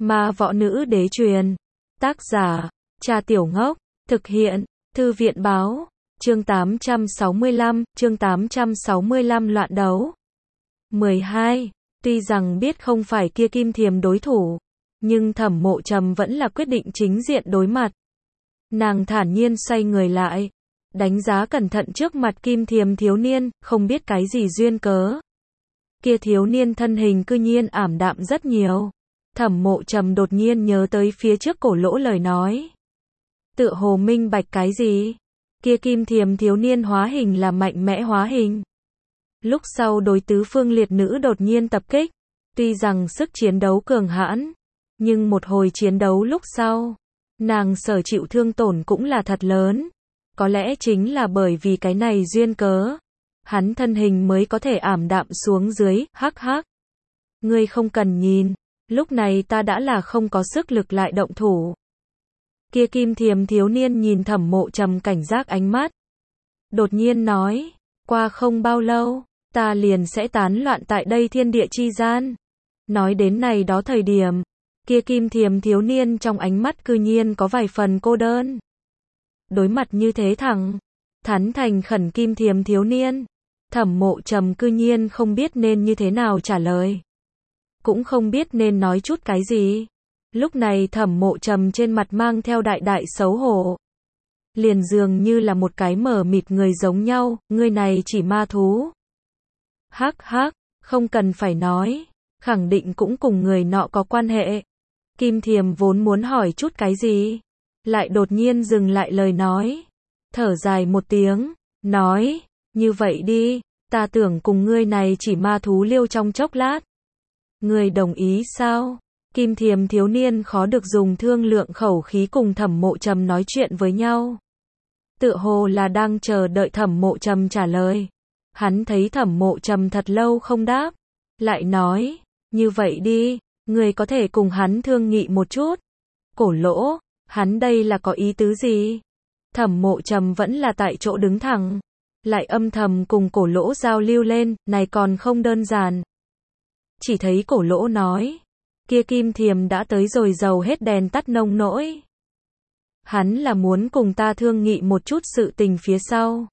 Ma Võ Nữ Đế truyền. Tác giả, Cha Tiểu Ngốc. Thực hiện, Thư viện Báo. Chương 865 loạn đấu. 12. Tuy rằng biết không phải kia Kim Thiềm đối thủ, nhưng Thẩm Mộ Trầm vẫn là quyết định chính diện đối mặt. Nàng thản nhiên xoay người lại, đánh giá cẩn thận trước mặt Kim Thiềm thiếu niên, không biết cái gì duyên cớ. Kia thiếu niên thân hình cư nhiên ảm đạm rất nhiều. Thẩm Mộ Trầm đột nhiên nhớ tới phía trước Cổ Lỗ lời nói. Tựa hồ minh bạch cái gì? Kia Kim Thiềm thiếu niên hóa hình là mạnh mẽ hóa hình. Lúc sau đối tứ phương liệt nữ đột nhiên tập kích. Tuy rằng sức chiến đấu cường hãn, nhưng một hồi chiến đấu lúc sau, nàng sở chịu thương tổn cũng là thật lớn. Có lẽ chính là bởi vì cái này duyên cớ, hắn thân hình mới có thể ảm đạm xuống dưới, hắc hắc. Ngươi không cần nhìn, lúc này ta đã là không có sức lực lại động thủ. Kia Kim Thiềm thiếu niên nhìn Thẩm Mộ Trầm cảnh giác ánh mắt. Đột nhiên nói, qua không bao lâu, ta liền sẽ tán loạn tại đây thiên địa chi gian. Nói đến này đó thời điểm, kia Kim Thiềm thiếu niên trong ánh mắt cư nhiên có vài phần cô đơn. Đối mặt như thế thẳng, thắn thành khẩn Kim Thiềm thiếu niên, Thẩm Mộ Trầm cư nhiên không biết nên như thế nào trả lời. Cũng không biết nên nói chút cái gì. Lúc này Thẩm Mộ Trầm trên mặt mang theo đại đại xấu hổ. Liền dường như là một cái mờ mịt người giống nhau, người này chỉ ma thú. Hắc hắc, không cần phải nói, khẳng định cũng cùng người nọ có quan hệ. Kim Thiềm vốn muốn hỏi chút cái gì, lại đột nhiên dừng lại lời nói. Thở dài một tiếng, nói, như vậy đi, ta tưởng cùng ngươi này chỉ ma thú liêu trong chốc lát. Ngươi đồng ý sao? Kim Thiềm thiếu niên khó được dùng thương lượng khẩu khí cùng Thẩm Mộ Trầm nói chuyện với nhau. Tựa hồ là đang chờ đợi Thẩm Mộ Trầm trả lời. Hắn thấy Thẩm Mộ Trầm thật lâu không đáp, lại nói, như vậy đi, ngươi có thể cùng hắn thương nghị một chút. Cổ Lỗ, hắn đây là có ý tứ gì? Thẩm Mộ Trầm vẫn là tại chỗ đứng thẳng, lại âm thầm cùng Cổ Lỗ giao lưu lên, này còn không đơn giản. Chỉ thấy Cổ Lỗ nói, kia Kim Thiềm đã tới rồi dầu hết đèn tắt nông nỗi. Hắn là muốn cùng ta thương nghị một chút sự tình phía sau.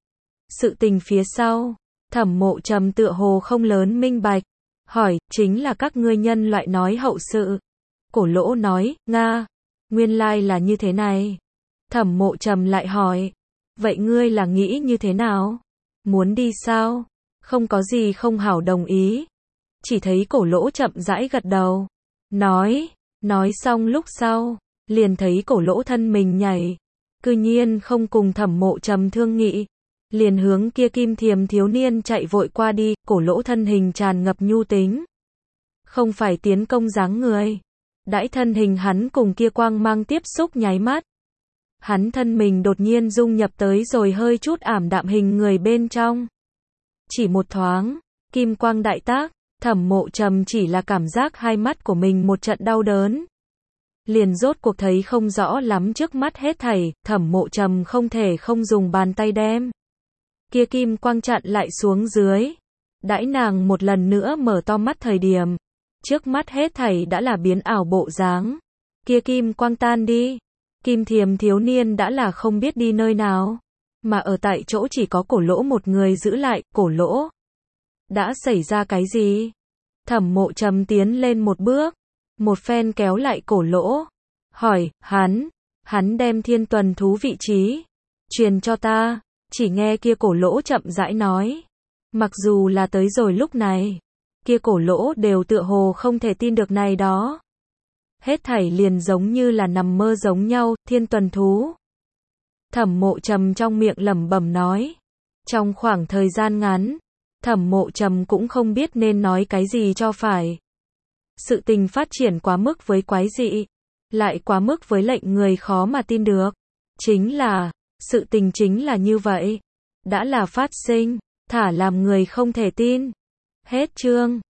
Sự tình phía sau, Thẩm Mộ Trầm tựa hồ không lớn minh bạch, hỏi, chính là các ngươi nhân loại nói hậu sự. Cổ Lỗ nói, Nga, nguyên lai là như thế này. Thẩm Mộ Trầm lại hỏi, vậy ngươi là nghĩ như thế nào? Muốn đi sao? Không có gì không hảo đồng ý. Chỉ thấy Cổ Lỗ chậm rãi gật đầu, nói xong lúc sau, liền thấy Cổ Lỗ thân mình nhảy, cư nhiên không cùng Thẩm Mộ Trầm thương nghị, liền hướng kia Kim Thiềm thiếu niên chạy vội qua đi. Cổ Lỗ thân hình tràn ngập nhu tính, không phải tiến công dáng người. Đãi thân hình hắn cùng kia quang mang tiếp xúc nháy mắt, hắn thân mình đột nhiên dung nhập tới rồi hơi chút ảm đạm hình người bên trong. Chỉ một thoáng, kim quang đại tác, Thẩm Mộ Trầm chỉ là cảm giác hai mắt của mình một trận đau đớn. Liền rốt cuộc thấy không rõ lắm trước mắt hết thảy, Thẩm Mộ Trầm không thể không dùng bàn tay đem kia kim quang chặn lại xuống dưới. Đãi nàng một lần nữa mở to mắt thời điểm, trước mắt hết thảy đã là biến ảo bộ dáng. Kia kim quang tan đi, Kim Thiềm thiếu niên đã là không biết đi nơi nào, mà ở tại chỗ chỉ có Cổ Lỗ một người giữ lại. Cổ Lỗ, đã xảy ra cái gì? Thẩm Mộ Trầm tiến lên một bước, một phen kéo lại Cổ Lỗ, hỏi, hắn đem thiên tuần thú vị trí truyền cho ta. Chỉ nghe kia Cổ Lỗ chậm rãi nói, mặc dù là tới rồi lúc này, kia Cổ Lỗ đều tựa hồ không thể tin được này đó. Hết thảy liền giống như là nằm mơ giống nhau. Thiên tuần thú. Thẩm Mộ Trầm trong miệng lẩm bẩm nói. Trong khoảng thời gian ngắn, Thẩm Mộ Trầm cũng không biết nên nói cái gì cho phải. Sự tình phát triển quá mức với quái dị, lại quá mức với lệnh người khó mà tin được. Sự tình chính là như vậy, đã là phát sinh, thả làm người không thể tin. Hết chương.